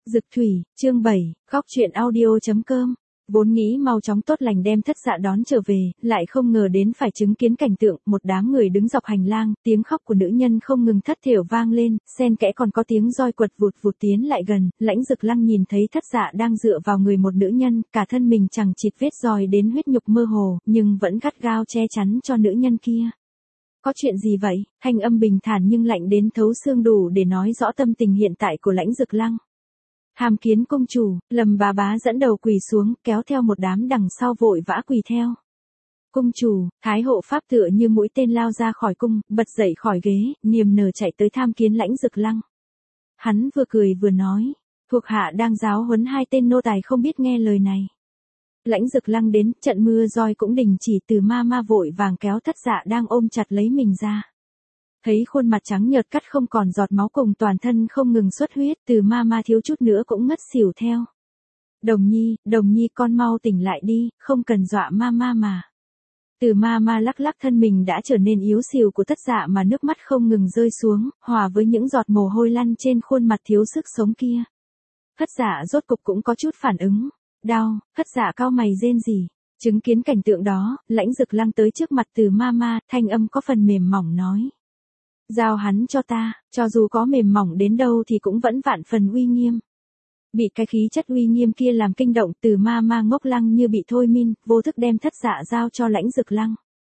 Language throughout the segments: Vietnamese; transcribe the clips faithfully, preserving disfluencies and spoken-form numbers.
Dực thủy, chương bảy, khóc chuyện audio.com. Vốn nghĩ mau chóng tốt lành đem thất dạ đón trở về, lại không ngờ đến phải chứng kiến cảnh tượng, một đám người đứng dọc hành lang, tiếng khóc của nữ nhân không ngừng thất thểu vang lên, xen kẽ còn có tiếng roi quật vụt vụt tiến lại gần, Lãnh Dực Lăng nhìn thấy thất dạ đang dựa vào người một nữ nhân, cả thân mình chẳng chịt vết roi đến huyết nhục mơ hồ, nhưng vẫn gắt gao che chắn cho nữ nhân kia. Có chuyện gì vậy? Thanh âm bình thản nhưng lạnh đến thấu xương đủ để nói rõ tâm tình hiện tại của Lãnh Dực Lăng. Hàm Kiến công chủ, Lâm bá bá dẫn đầu quỳ xuống, kéo theo một đám đằng sau vội vã quỳ theo. Công chủ, Thái hộ pháp tựa như mũi tên lao ra khỏi cung, bật dậy khỏi ghế, niềm nở chạy tới tham kiến Lãnh Dực Lăng. Hắn vừa cười vừa nói, thuộc hạ đang giáo huấn hai tên nô tài không biết nghe lời này. Lãnh Dực Lăng đến, trận mưa roi cũng đình chỉ, Từ ma ma vội vàng kéo thất dạ đang ôm chặt lấy mình ra. Thấy khuôn mặt trắng nhợt cắt không còn giọt máu cùng toàn thân không ngừng xuất huyết, Từ ma ma thiếu chút nữa cũng ngất xỉu theo. Đồng nhi, đồng nhi con mau tỉnh lại đi, không cần dọa ma ma mà. Từ ma ma lắc lắc thân mình đã trở nên yếu xìu của thất dạ mà nước mắt không ngừng rơi xuống, hòa với những giọt mồ hôi lăn trên khuôn mặt thiếu sức sống kia. Thất dạ rốt cục cũng có chút phản ứng. Đau, thất dạ cau mày rên rỉ. Chứng kiến cảnh tượng đó, Lãnh Dực Lăng tới trước mặt Từ ma ma, thanh âm có phần mềm mỏng nói. Giao hắn cho ta, cho dù có mềm mỏng đến đâu thì cũng vẫn vạn phần uy nghiêm. Bị cái khí chất uy nghiêm kia làm kinh động, Từ ma ma ngốc lăng như bị thôi min, vô thức đem thất dạ giao cho Lãnh Dực Lăng.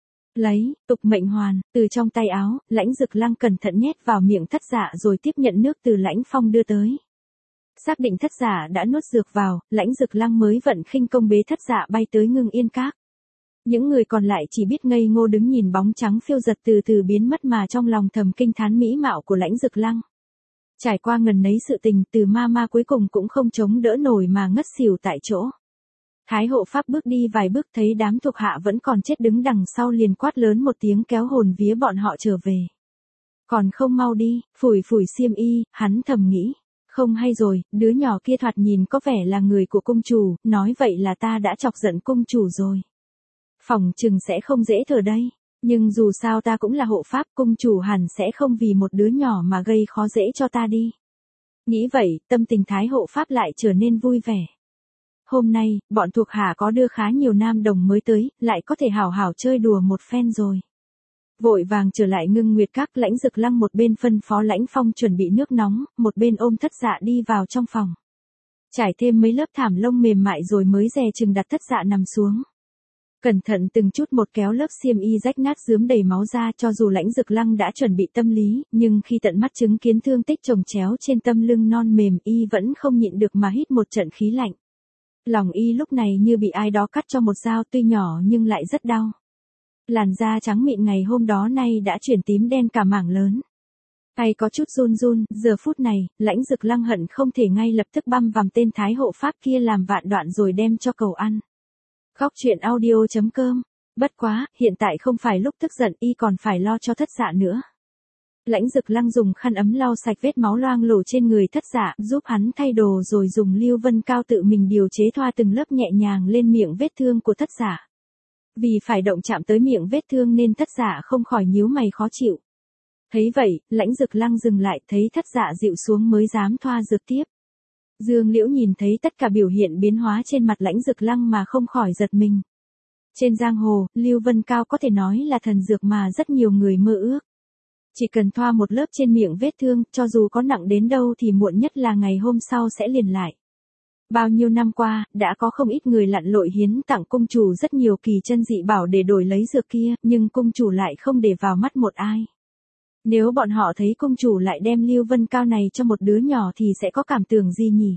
Lấy, tục mệnh hoàn, từ trong tay áo, Lãnh Dực Lăng cẩn thận nhét vào miệng thất dạ rồi tiếp nhận nước từ Lãnh Phong đưa tới. Xác định thất dạ đã nuốt dược vào, Lãnh Dực Lăng mới vận khinh công bế thất dạ bay tới Ngưng Yên Các. Những người còn lại chỉ biết ngây ngô đứng nhìn bóng trắng phiêu giật từ từ biến mất mà trong lòng thầm kinh thán mỹ mạo của Lãnh Dực Lăng. Trải qua ngần nấy sự tình, Từ ma ma cuối cùng cũng không chống đỡ nổi mà ngất xỉu tại chỗ. Thái hộ pháp bước đi vài bước thấy đám thuộc hạ vẫn còn chết đứng đằng sau liền quát lớn một tiếng kéo hồn vía bọn họ trở về. Còn không mau đi, phủi phủi xiêm y, hắn thầm nghĩ. Không hay rồi, đứa nhỏ kia thoạt nhìn có vẻ là người của cung chủ, nói vậy là ta đã chọc giận cung chủ rồi. Phòng chừng sẽ không dễ thở đây, nhưng dù sao ta cũng là hộ pháp, cung chủ hẳn sẽ không vì một đứa nhỏ mà gây khó dễ cho ta đi. Nghĩ vậy, tâm tình Thái hộ pháp lại trở nên vui vẻ. Hôm nay, bọn thuộc hạ có đưa khá nhiều nam đồng mới tới, lại có thể hảo hảo chơi đùa một phen rồi. Vội vàng trở lại Ngưng Nguyệt Các, Lãnh Dực Lăng một bên phân phó Lãnh Phong chuẩn bị nước nóng, một bên ôm thất dạ đi vào trong phòng. Trải thêm mấy lớp thảm lông mềm mại rồi mới dè chừng đặt thất dạ nằm xuống. Cẩn thận từng chút một kéo lớp xiêm y rách nát rướm đầy máu ra, cho dù Lãnh Dực Lăng đã chuẩn bị tâm lý, nhưng khi tận mắt chứng kiến thương tích chồng chéo trên tâm lưng non mềm, y vẫn không nhịn được mà hít một trận khí lạnh. Lòng y lúc này như bị ai đó cắt cho một dao, tuy nhỏ nhưng lại rất đau. Làn da trắng mịn ngày hôm đó nay đã chuyển tím đen cả mảng lớn. Tay có chút run run, giờ phút này, Lãnh Dực Lăng hận không thể ngay lập tức băm vằm tên Thái hộ pháp kia làm vạn đoạn rồi đem cho cậu ăn. Khóc chuyện audio.com. Bất quá, hiện tại không phải lúc tức giận, y còn phải lo cho thất dạ nữa. Lãnh Dực Lăng dùng khăn ấm lau sạch vết máu loang lổ trên người thất dạ, giúp hắn thay đồ rồi dùng lưu vân cao tự mình điều chế thoa từng lớp nhẹ nhàng lên miệng vết thương của thất dạ. Vì phải động chạm tới miệng vết thương nên thất dạ không khỏi nhíu mày khó chịu. Thấy vậy, Lãnh Dực Lăng dừng lại, thấy thất dạ dịu xuống mới dám thoa dược tiếp. Dương Liễu nhìn thấy tất cả biểu hiện biến hóa trên mặt Lãnh Dực Lăng mà không khỏi giật mình. Trên giang hồ, lưu vân cao có thể nói là thần dược mà rất nhiều người mơ ước. Chỉ cần thoa một lớp trên miệng vết thương, cho dù có nặng đến đâu thì muộn nhất là ngày hôm sau sẽ liền lại. Bao nhiêu năm qua, đã có không ít người lặn lội hiến tặng cung chủ rất nhiều kỳ chân dị bảo để đổi lấy dược kia, nhưng cung chủ lại không để vào mắt một ai. Nếu bọn họ thấy cung chủ lại đem lưu vân cao này cho một đứa nhỏ thì sẽ có cảm tưởng gì nhỉ?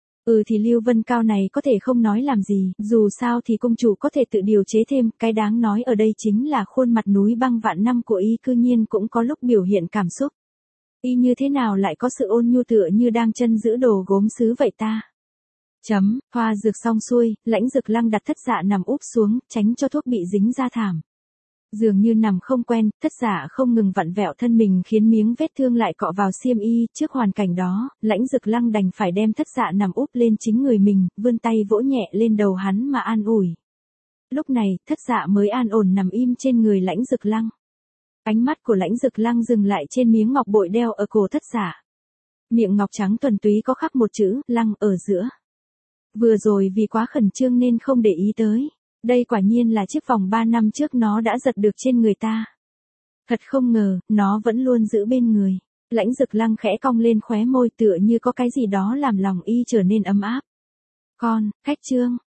Ừ thì lưu vân cao này có thể không nói làm gì, dù sao thì cung chủ có thể tự điều chế thêm, cái đáng nói ở đây chính là khuôn mặt núi băng vạn năm của y cư nhiên cũng có lúc biểu hiện cảm xúc. Y như thế nào lại có sự ôn nhu tựa như đang chân giữ đồ gốm sứ vậy ta? Chấm, thoa dược xong xuôi, Lãnh Dực Lăng đặt thất dạ nằm úp xuống, tránh cho thuốc bị dính ra thảm. Dường như nằm không quen, thất dạ không ngừng vặn vẹo thân mình khiến miếng vết thương lại cọ vào xiêm y, trước hoàn cảnh đó, Lãnh Dực Lăng đành phải đem thất dạ nằm úp lên chính người mình, vươn tay vỗ nhẹ lên đầu hắn mà an ủi. Lúc này, thất dạ mới an ổn nằm im trên người Lãnh Dực Lăng. Ánh mắt của Lãnh Dực Lăng dừng lại trên miếng ngọc bội đeo ở cổ thất dạ. Miệng ngọc trắng thuần túy có khắc một chữ, lăng ở giữa. Vừa rồi vì quá khẩn trương nên không để ý tới. Đây quả nhiên là chiếc vòng ba năm trước nó đã giật được trên người ta. Thật không ngờ, nó vẫn luôn giữ bên người. Lãnh Dực Lăng khẽ cong lên khóe môi tựa như có cái gì đó làm lòng y trở nên ấm áp. Con, Khách Trương,